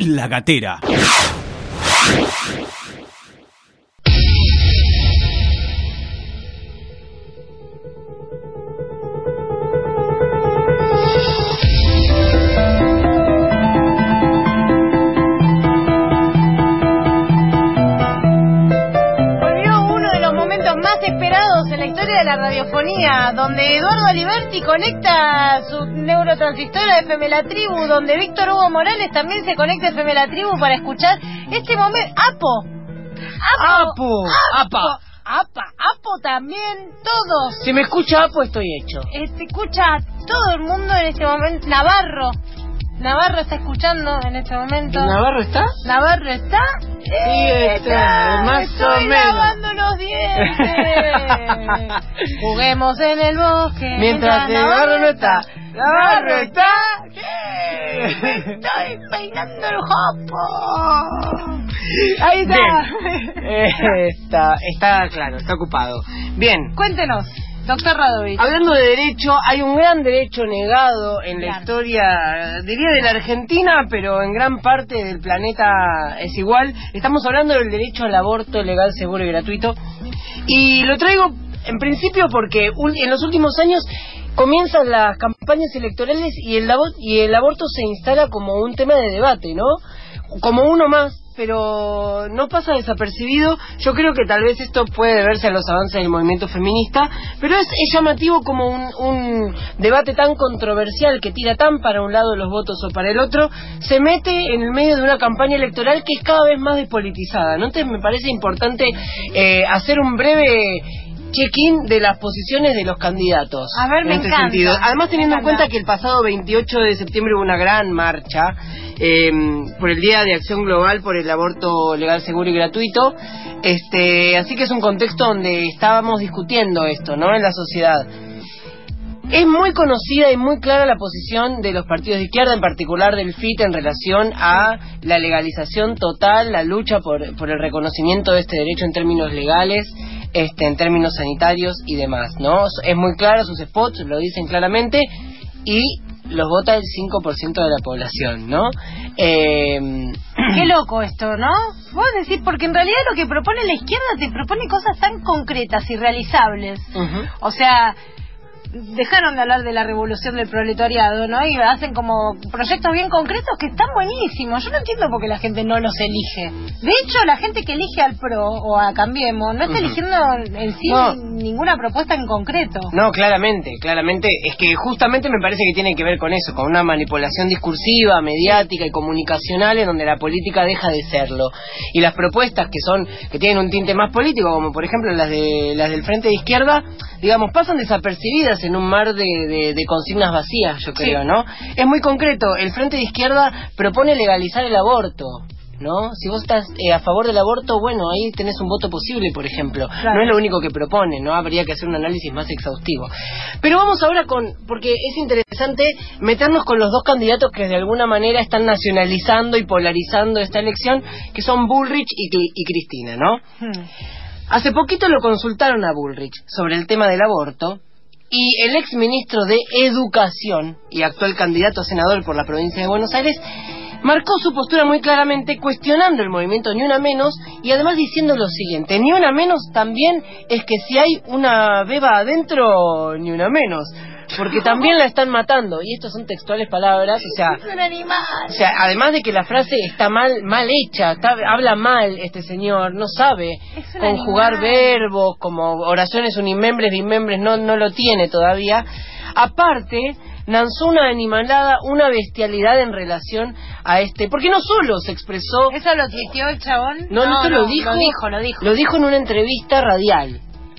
La Gatera. De la radiofonía, donde Eduardo Aliberti conecta su neurotransistora de FM La Tribu, donde Víctor Hugo Morales también se conecta a FM La Tribu para escuchar este momento. Apo también, todos. Si me escucha Apo, estoy hecho. Escucha a todo el mundo en este momento. Navarro está escuchando en este momento. ¿Navarro está? ¿Navarro está? Sí, está, más o menos. Lavando los dientes. Juguemos en el bosque. Mientras Navarro no está. ¿Navarro está? ¿Qué? Me estoy peinando el jopo. Ahí está. Está claro, está ocupado. Bien. Cuéntenos. Doctor Radovich. Hablando de derecho, hay un gran derecho negado en la historia, diría de la Argentina, pero en gran parte del planeta es igual. Estamos hablando del derecho al aborto legal, seguro y gratuito. Y lo traigo en principio porque en los últimos años comienzan las campañas electorales y el aborto se instala como un tema de debate, ¿no? Como uno más, pero no pasa desapercibido. Yo creo que tal vez esto puede deberse a los avances del movimiento feminista, pero es llamativo como un debate tan controversial que tira tan para un lado los votos o para el otro, se mete en el medio de una campaña electoral que es cada vez más despolitizada, ¿no? Entonces me parece importante hacer un breve check-in de las posiciones de los candidatos. A ver, me encanta. Sentido. Además, teniendo en cuenta que el pasado 28 de septiembre hubo una gran marcha por el Día de Acción Global por el aborto legal, seguro y gratuito, así que es un contexto donde estábamos discutiendo esto, ¿no?, en la sociedad. Es muy conocida y muy clara la posición de los partidos de izquierda, en particular del FIT, en relación a la legalización total, la lucha por el reconocimiento de este derecho en términos legales, en términos sanitarios y demás, ¿no? Es muy clara, sus spots lo dicen claramente y los vota el 5% de la población, ¿no? Qué loco esto, ¿no? Vos decís, porque en realidad lo que propone la izquierda te propone cosas tan concretas y realizables. O sea, dejaron de hablar de la revolución del proletariado, ¿no? Y hacen como proyectos bien concretos que están buenísimos. Yo no entiendo por qué la gente no los elige. De hecho, la gente que elige al PRO o a Cambiemos no está eligiendo en sí ninguna propuesta en concreto. No, claramente. Es que justamente me parece que tiene que ver con eso, con una manipulación discursiva, mediática y comunicacional en donde la política deja de serlo. Y las propuestas que tienen un tinte más político, como por ejemplo las del Frente de Izquierda, digamos, pasan desapercibidas en un mar de consignas vacías, yo creo, sí, ¿no? Es muy concreto. El Frente de Izquierda propone legalizar el aborto, ¿no? Si vos estás a favor del aborto, bueno, ahí tenés un voto posible, por ejemplo. Claro. No es lo único que propone, ¿no? Habría que hacer un análisis más exhaustivo. Pero vamos ahora porque es interesante meternos con los dos candidatos que de alguna manera están nacionalizando y polarizando esta elección, que son Bullrich y Cristina, ¿no? Hace poquito lo consultaron a Bullrich sobre el tema del aborto, y el ex ministro de Educación y actual candidato a senador por la provincia de Buenos Aires marcó su postura muy claramente, cuestionando el movimiento Ni Una Menos y además diciendo lo siguiente: Ni Una Menos también es que si hay una beba adentro, ni una menos, porque también la están matando. Y estas son textuales palabras, o sea, es un animal. O sea, además de que la frase está mal hecha, habla mal este señor, no sabe conjugar verbos, como oraciones unimembres, bimembres, no lo tiene todavía. Aparte, lanzó una animalada, una bestialidad en relación a porque no solo se expresó... ¿Eso lo tuiteó el chabón? No, lo dijo. Lo dijo en una entrevista radial.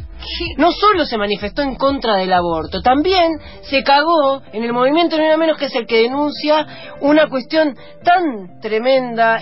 No solo se manifestó en contra del aborto, también se cagó en el movimiento Ni Una Menos, que es el que denuncia una cuestión tan tremenda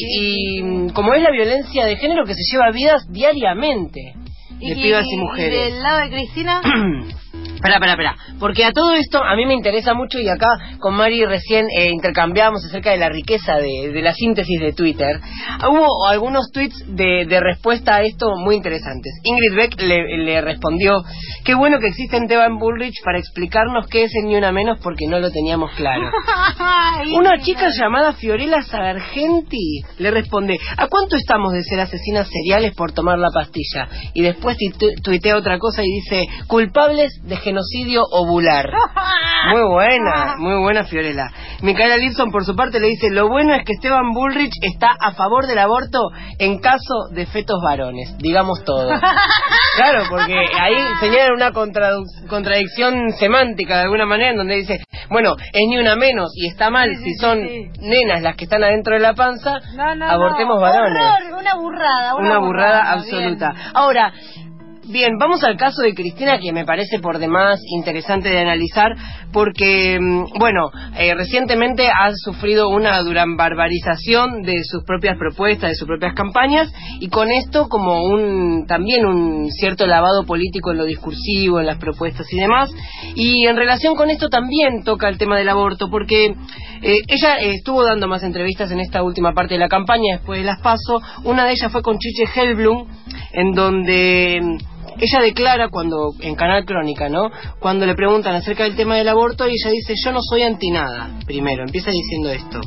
y como es la violencia de género, que se lleva vidas diariamente de pibas y mujeres. ¿Y del lado de Cristina? Espera, porque a todo esto a mí me interesa mucho, y acá con Mari recién intercambiamos acerca de la riqueza de la síntesis de Twitter. Hubo algunos tweets de respuesta a esto muy interesantes. Ingrid Beck le respondió: qué bueno que existe Esteban Bullrich para explicarnos qué es el Ni Una Menos, porque no lo teníamos claro. Una chica llamada Fiorella Sargenti le responde: ¿a cuánto estamos de ser asesinas seriales por tomar la pastilla? Y después tuitea otra cosa y dice: culpables de genocidio ovular. Muy buena Fiorella. Micaela Lipson por su parte le dice: lo bueno es que Esteban Bullrich está a favor del aborto en caso de fetos varones, digamos todo. Claro, porque ahí señala una contradicción semántica de alguna manera, en donde dice, bueno, es ni una menos y está mal si son nenas las que están adentro de la panza, abortemos varones. Una burrada absoluta. Bien. Ahora, bien, vamos al caso de Cristina, que me parece por demás interesante de analizar, porque, recientemente ha sufrido una barbarización de sus propias propuestas, de sus propias campañas, y con esto como también un cierto lavado político en lo discursivo, en las propuestas y demás. Y en relación con esto también toca el tema del aborto, porque ella estuvo dando más entrevistas en esta última parte de la campaña, después de las PASO. Una de ellas fue con Chiche Hellblum, en donde ella declara, cuando en Canal Crónica, ¿no?, cuando le preguntan acerca del tema del aborto, y ella dice: yo no soy anti nada. Primero, empieza diciendo esto.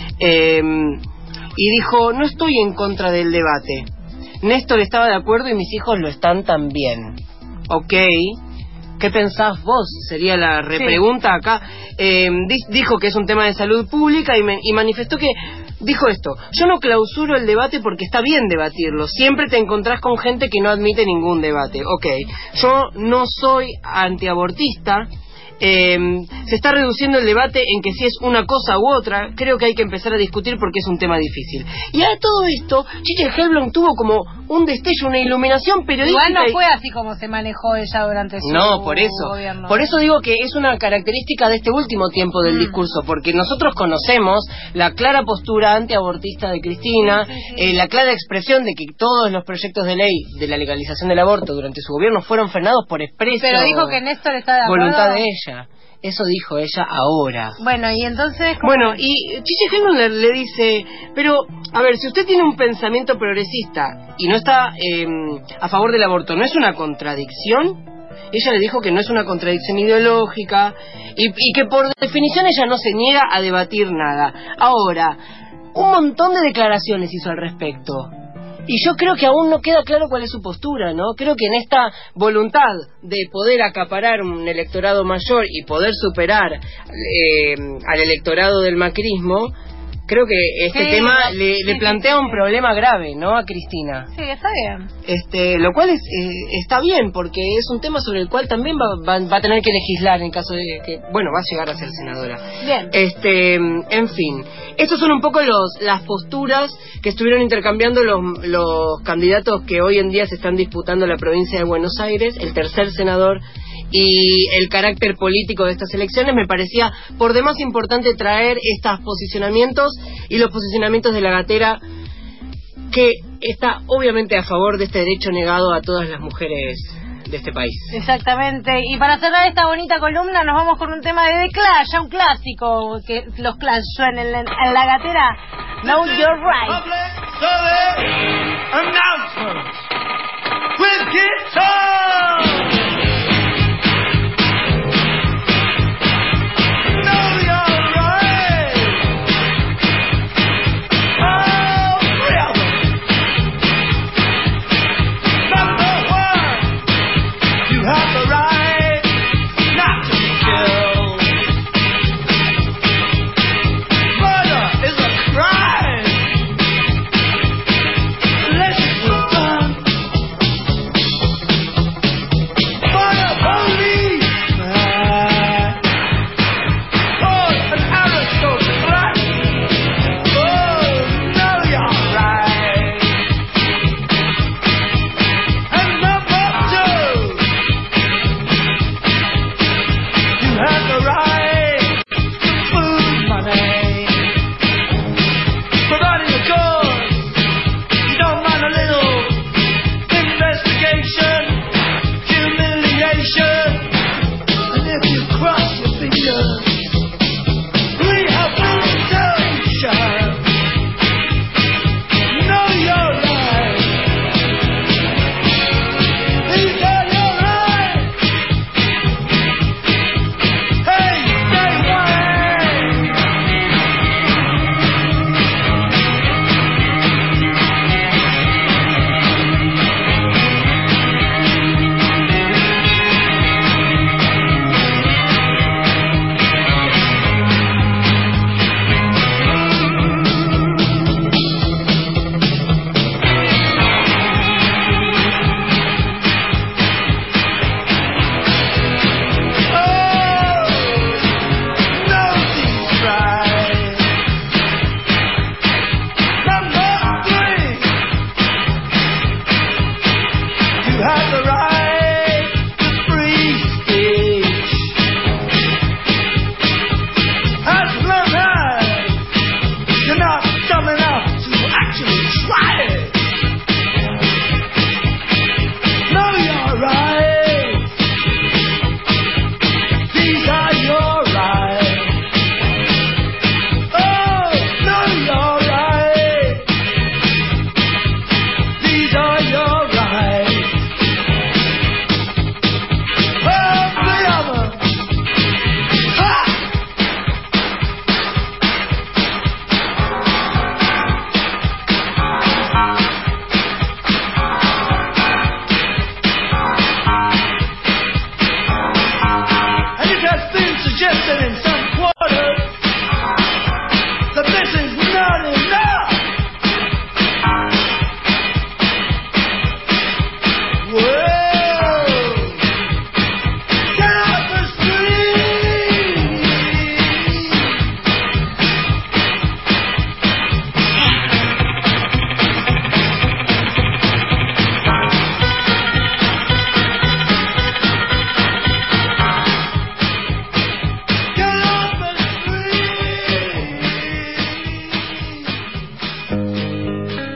Y dijo: no estoy en contra del debate. Néstor estaba de acuerdo y mis hijos lo están también. Ok, ¿qué pensás vos? Sería la repregunta acá. Dijo que es un tema de salud pública y manifestó que dijo esto: yo no clausuro el debate porque está bien debatirlo, siempre te encontrás con gente que no admite ningún debate. Ok, yo no soy antiabortista. Se está reduciendo el debate en que si es una cosa u otra. Creo que hay que empezar a discutir porque es un tema difícil. Y a todo esto, Chiche Hellblum tuvo como un destello, una iluminación periodística. Igual no fue así como se manejó ella durante su gobierno. Por eso digo que es una característica de este último tiempo del discurso, porque nosotros conocemos la clara postura antiabortista de Cristina, la clara expresión de que todos los proyectos de ley de la legalización del aborto durante su gobierno fueron frenados por expresa Pero dijo que Néstor está de acuerdo. Voluntad de ella. Eso dijo ella ahora. Bueno, y entonces... Bueno, y Chiche Hellblum le dice: pero, a ver, si usted tiene un pensamiento progresista y no está a favor del aborto, ¿no es una contradicción? Ella le dijo que no es una contradicción ideológica y que por definición ella no se niega a debatir nada. Ahora, un montón de declaraciones hizo al respecto. Y yo creo que aún no queda claro cuál es su postura, ¿no? Creo que en esta voluntad de poder acaparar un electorado mayor y poder superar al electorado del macrismo, creo que este tema le plantea un problema grave, ¿no?, a Cristina. Sí, está bien. Lo cual está bien, porque es un tema sobre el cual también va a tener que legislar en caso de que, va a llegar a ser senadora. Bien. En fin, estos son un poco las posturas que estuvieron intercambiando los candidatos que hoy en día se están disputando la provincia de Buenos Aires, el tercer senador, y el carácter político de estas elecciones. Me parecía por demás importante traer estos posicionamientos y los posicionamientos de la Gatera, que está obviamente a favor de este derecho negado a todas las mujeres de este país. Exactamente. Y para cerrar esta bonita columna nos vamos con un tema de The Clash, ya un clásico que los Clash suenan en la Gatera. Know Your Right. Announcements with guitar.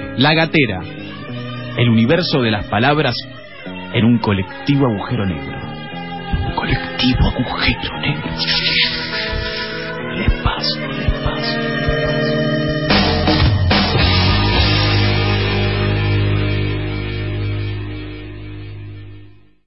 La Gatera, el universo de las palabras en un colectivo agujero negro. Un colectivo agujero negro.